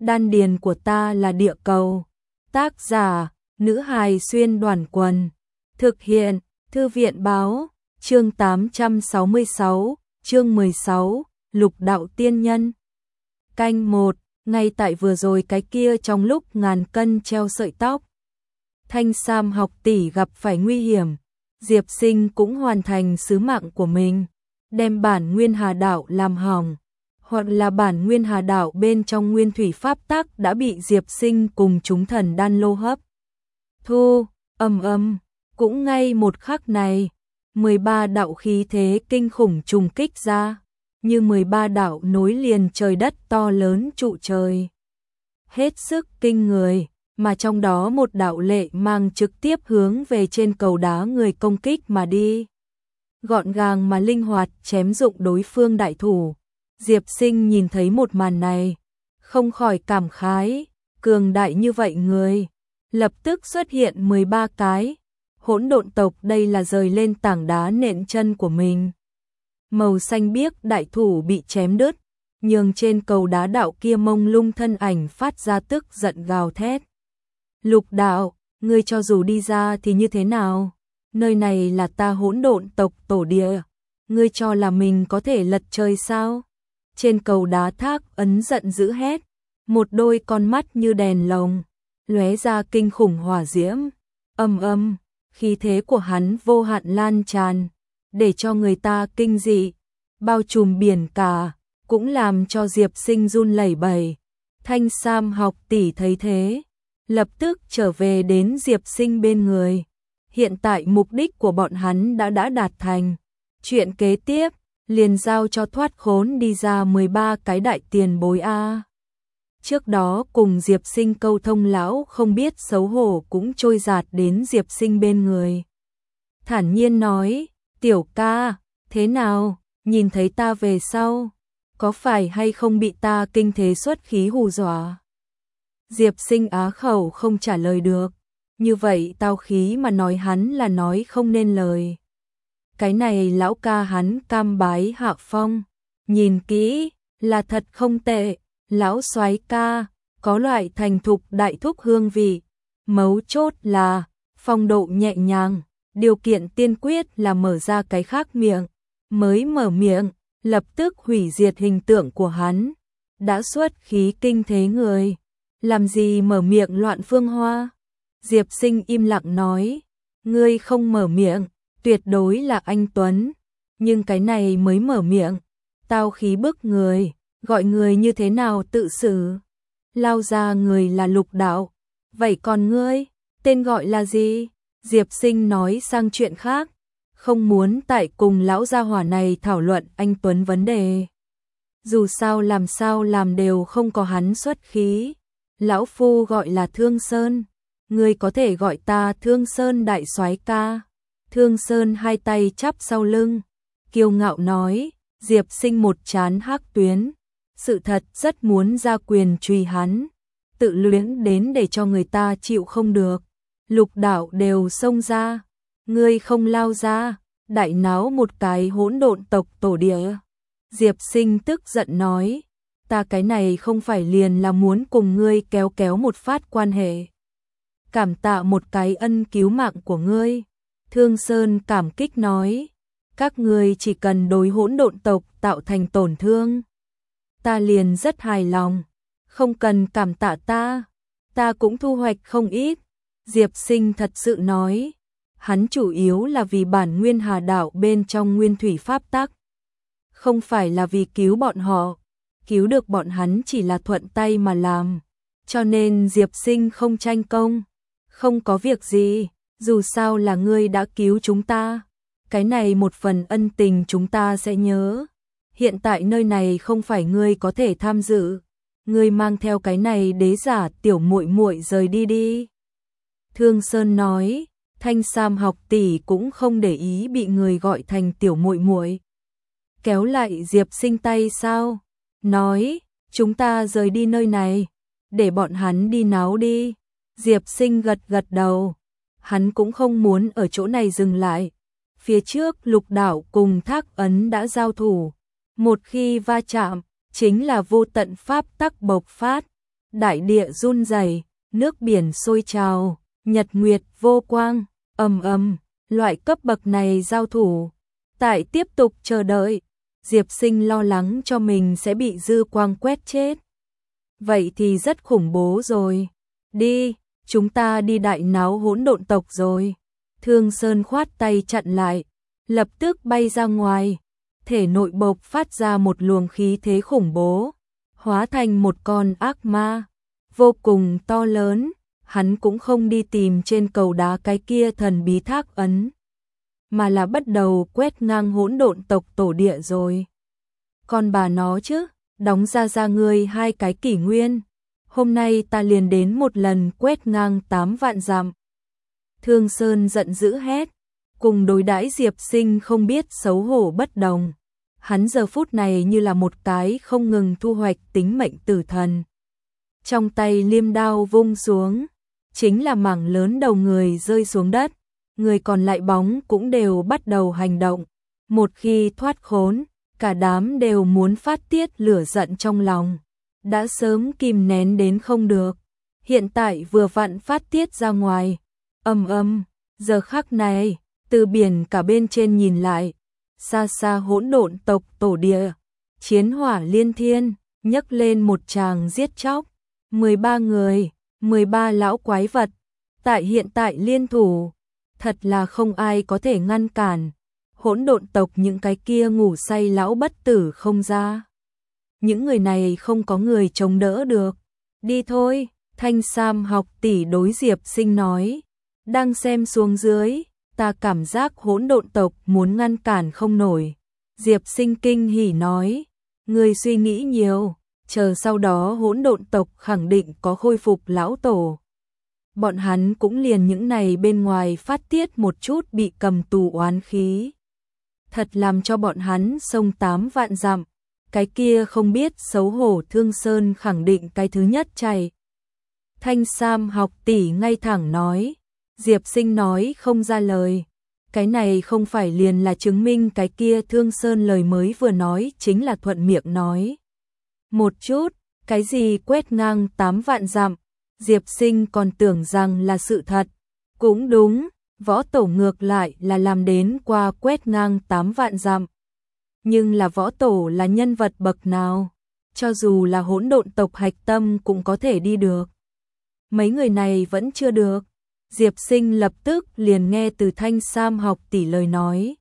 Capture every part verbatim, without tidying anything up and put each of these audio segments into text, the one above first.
Đan điền của ta là địa cầu. Tác giả, nữ hài xuyên đoàn quần. Thực hiện, thư viện báo, chương tám trăm sáu mươi sáu, chương mười sáu, lục đạo tiên nhân. Canh một, ngay tại vừa rồi cái kia trong lúc ngàn cân treo sợi tóc. Thanh Sam học tỷ gặp phải nguy hiểm, Diệp Sinh cũng hoàn thành sứ mạng của mình, đem bản Nguyên Hà Đạo làm hỏng, hoặc là bản Nguyên Hà Đạo bên trong Nguyên Thủy Pháp Tắc đã bị Diệp Sinh cùng chúng thần đan lô hấp thu. Ầm ầm, cũng ngay một khắc này, mười ba đạo khí thế kinh khủng trùng kích ra, như mười ba đạo nối liền trời đất to lớn trụ trời. Hết sức kinh người, mà trong đó một đạo lệ mang trực tiếp hướng về trên cầu đá người công kích mà đi. Gọn gàng mà linh hoạt chém dụng đối phương đại thủ. Diệp Sinh nhìn thấy một màn này, không khỏi cảm khái, cường đại như vậy người. Lập tức xuất hiện mười ba cái. Hỗn độn tộc đây là rời lên tảng đá nện chân của mình. Màu xanh biếc đại thủ bị chém đứt, nhường trên cầu đá đạo kia mông lung thân ảnh phát ra tức giận gào thét. Lục đạo, ngươi cho dù đi ra thì như thế nào? Nơi này là ta hỗn độn tộc tổ địa, ngươi cho là mình có thể lật trời sao? Trên cầu đá Thác Ấn giận dữ hét, một đôi con mắt như đèn lồng, lóe ra kinh khủng hỏa diễm. Âm âm, khí thế của hắn vô hạn lan tràn, để cho người ta kinh dị, bao trùm biển cả, cũng làm cho Diệp Sinh run lẩy bẩy. Thanh Sam học tỷ thấy thế, lập tức trở về đến Diệp Sinh bên người. Hiện tại mục đích của bọn hắn đã đã đạt thành. Chuyện kế tiếp, liền giao cho thoát khốn đi ra mười ba cái đại tiền bối a. Trước đó cùng Diệp Sinh câu thông lão không biết xấu hổ cũng trôi dạt đến Diệp Sinh bên người. Thản nhiên nói, tiểu ca, thế nào, nhìn thấy ta về sau, có phải hay không bị ta kinh thế xuất khí hù dọa? Diệp Sinh á khẩu không trả lời được, như vậy tao khí mà nói hắn là nói không nên lời. Cái này lão ca hắn cam bái hạ phong, nhìn kỹ, là thật không tệ, lão soái ca, có loại thành thục đại thúc hương vị, mấu chốt là, phong độ nhẹ nhàng, điều kiện tiên quyết là mở ra cái khác miệng, mới mở miệng, lập tức hủy diệt hình tượng của hắn, đã xuất khí kinh thế người, làm gì mở miệng loạn phương hoa. Diệp Sinh im lặng nói, ngươi không mở miệng, tuyệt đối là anh Tuấn, nhưng cái này mới mở miệng, tao khí bức người, gọi người như thế nào tự xử. Lao ra người là lục đạo, vậy còn ngươi, tên gọi là gì? Diệp Sinh nói sang chuyện khác, không muốn tại cùng lão gia hỏa này thảo luận anh Tuấn vấn đề. Dù sao làm sao làm đều không có hắn xuất khí. Lão phu gọi là Thương Sơn, ngươi có thể gọi ta Thương Sơn đại soái ca. Thương Sơn hai tay chắp sau lưng, kiêu ngạo nói. Diệp Sinh một trán hắc tuyến, sự thật rất muốn ra quyền truy hắn, tự luyến đến để cho người ta chịu không được. Lục đạo đều xông ra, ngươi không lao ra, đại náo một cái hỗn độn tộc tổ địa. Diệp Sinh tức giận nói, ta cái này không phải liền là muốn cùng ngươi kéo kéo một phát quan hệ, cảm tạ một cái ân cứu mạng của ngươi. Thương Sơn cảm kích nói, các ngươi chỉ cần đối hỗn độn tộc tạo thành tổn thương, ta liền rất hài lòng, không cần cảm tạ ta, ta cũng thu hoạch không ít. Diệp Sinh thật sự nói, hắn chủ yếu là vì bản Nguyên Hà Đạo bên trong Nguyên Thủy Pháp Tắc, không phải là vì cứu bọn họ, cứu được bọn hắn chỉ là thuận tay mà làm, cho nên Diệp Sinh không tranh công. Không có việc gì, dù sao là ngươi đã cứu chúng ta, cái này một phần ân tình chúng ta sẽ nhớ. Hiện tại nơi này không phải ngươi có thể tham dự, ngươi mang theo cái này đế giả tiểu muội muội rời đi đi. Thương Sơn nói, Thanh Sam học tỷ cũng không để ý bị người gọi thành tiểu muội muội. Kéo lại Diệp Sinh tay sao? Nói, chúng ta rời đi nơi này, để bọn hắn đi náo đi. Diệp Sinh gật gật đầu, hắn cũng không muốn ở chỗ này dừng lại. Phía trước lục đạo cùng Thác Ấn đã giao thủ, một khi va chạm, chính là vô tận pháp tắc bộc phát, đại địa run rẩy, nước biển sôi trào, nhật nguyệt vô quang, ầm ầm, loại cấp bậc này giao thủ. Tại tiếp tục chờ đợi, Diệp Sinh lo lắng cho mình sẽ bị dư quang quét chết. Vậy thì rất khủng bố rồi. Đi, chúng ta đi đại náo hỗn độn tộc rồi. Thương Sơn khoát tay chặn lại, lập tức bay ra ngoài, thể nội bộc phát ra một luồng khí thế khủng bố, hóa thành một con ác ma, vô cùng to lớn. Hắn cũng không đi tìm trên cầu đá cái kia thần bí thác ấn, mà là bắt đầu quét ngang hỗn độn tộc tổ địa rồi. Còn bà nó chứ, đóng ra ra ngươi hai cái kỷ nguyên, hôm nay ta liền đến một lần quét ngang tám vạn dặm. Thương Sơn giận dữ hét, cùng đối đãi Diệp Sinh không biết xấu hổ bất đồng. Hắn giờ phút này như là một cái không ngừng thu hoạch tính mệnh tử thần. Trong tay liêm đao vung xuống, chính là mảng lớn đầu người rơi xuống đất, người còn lại bóng cũng đều bắt đầu hành động. Một khi thoát khốn, cả đám đều muốn phát tiết lửa giận trong lòng, đã sớm kìm nén đến không được, hiện tại vừa vặn phát tiết ra ngoài. Ầm ầm, giờ khắc này, từ biển cả bên trên nhìn lại, xa xa hỗn độn tộc tổ địa, chiến hỏa liên thiên, nhấc lên một tràng giết chóc, mười ba người, mười ba lão quái vật, tại hiện tại liên thủ, thật là không ai có thể ngăn cản. Hỗn độn tộc những cái kia ngủ say lão bất tử không ra. Những người này không có người chống đỡ được. Đi thôi, Thanh Sam học tỷ đối Diệp Sinh nói. Đang xem xuống dưới, ta cảm giác hỗn độn tộc muốn ngăn cản không nổi. Diệp Sinh kinh hỉ nói, người suy nghĩ nhiều, chờ sau đó hỗn độn tộc khẳng định có khôi phục lão tổ. Bọn hắn cũng liền những này bên ngoài phát tiết một chút bị cầm tù oán khí. Thật làm cho bọn hắn sông tám vạn dặm, cái kia không biết xấu hổ Thương Sơn khẳng định cái thứ nhất chạy. Thanh Sam học tỷ ngay thẳng nói, Diệp Sinh nói không ra lời. Cái này không phải liền là chứng minh cái kia Thương Sơn lời mới vừa nói chính là thuận miệng nói. Một chút, cái gì quét ngang tám vạn dặm, Diệp Sinh còn tưởng rằng là sự thật. Cũng đúng, võ tổ ngược lại là làm đến qua quét ngang tám vạn dặm. Nhưng là võ tổ là nhân vật bậc nào? Cho dù là hỗn độn tộc hạch tâm cũng có thể đi được. Mấy người này vẫn chưa được. Diệp Sinh lập tức liền nghe từ Thanh Sam học tỷ lời nói.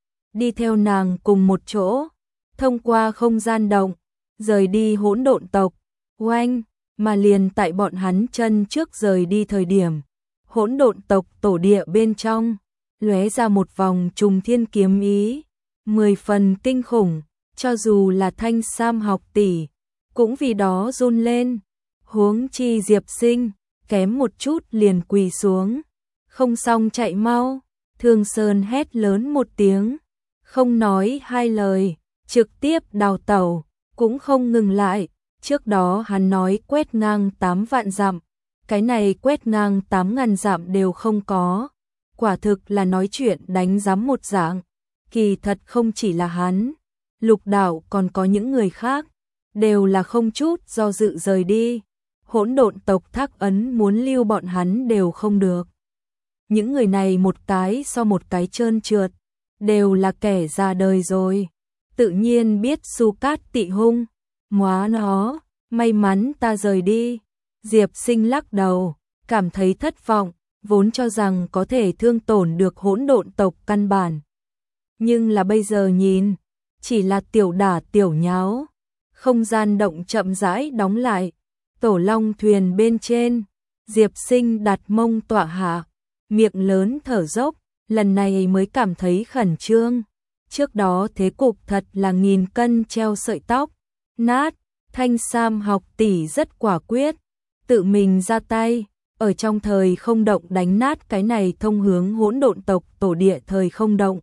Đi theo nàng cùng một chỗ, thông qua không gian động, rời đi hỗn độn tộc. Oanh, mà liền tại bọn hắn chân trước rời đi thời điểm, hỗn độn tộc tổ địa bên trong, lóe ra một vòng trùng thiên kiếm ý, mười phần kinh khủng, cho dù là Thanh Sam học tỷ, cũng vì đó run lên. Huống chi Diệp Sinh, kém một chút liền quỳ xuống, không xong chạy mau. Thương Sơn hét lớn một tiếng, không nói hai lời, trực tiếp đào tẩu, cũng không ngừng lại. Trước đó hắn nói quét ngang tám vạn dặm, cái này quét ngang tám ngàn dặm đều không có. Quả thực là nói chuyện đánh giám một dạng. Kỳ thật không chỉ là hắn, Lục Đạo còn có những người khác, đều là không chút do dự rời đi. Hỗn độn tộc thác ấn muốn lưu bọn hắn đều không được. Những người này một cái so một cái trơn trượt, đều là kẻ già đời rồi. Tự nhiên biết Su Cát tị hung. Móa nó, may mắn ta rời đi. Diệp Sinh lắc đầu, cảm thấy thất vọng, vốn cho rằng có thể thương tổn được hỗn độn tộc căn bản. Nhưng là bây giờ nhìn, chỉ là tiểu đả tiểu nháo. Không gian động chậm rãi đóng lại, tổ long thuyền bên trên, Diệp Sinh đặt mông tọa hạ, miệng lớn thở dốc, lần này mới cảm thấy khẩn trương. Trước đó thế cục thật là nghìn cân treo sợi tóc. Nát, Thanh Sam học tỷ rất quả quyết, tự mình ra tay, ở trong thời không động đánh nát cái này thông hướng hỗn độn tộc tổ địa thời không động.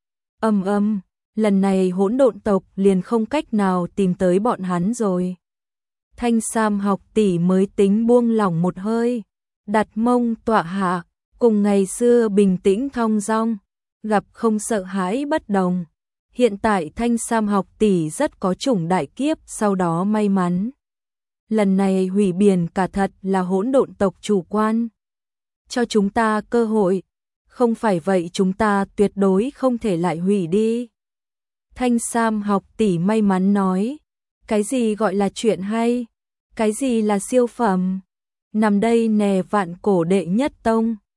Ầm ầm, lần này hỗn độn tộc liền không cách nào tìm tới bọn hắn rồi. Thanh Sam học tỷ mới tính buông lỏng một hơi, đặt mông tọa hạ, cùng ngày xưa bình tĩnh thong dong, gặp không sợ hãi bất đồng. Hiện tại Thanh Sam học tỷ rất có chủng đại kiếp sau đó may mắn. lần này hủy biển cả thật là hỗn độn tộc chủ quan. Cho chúng ta cơ hội, không phải vậy chúng ta tuyệt đối không thể lại hủy đi. Thanh Sam học tỷ may mắn nói, cái gì gọi là chuyện hay, cái gì là siêu phẩm, nằm đây nè vạn cổ đệ nhất tông.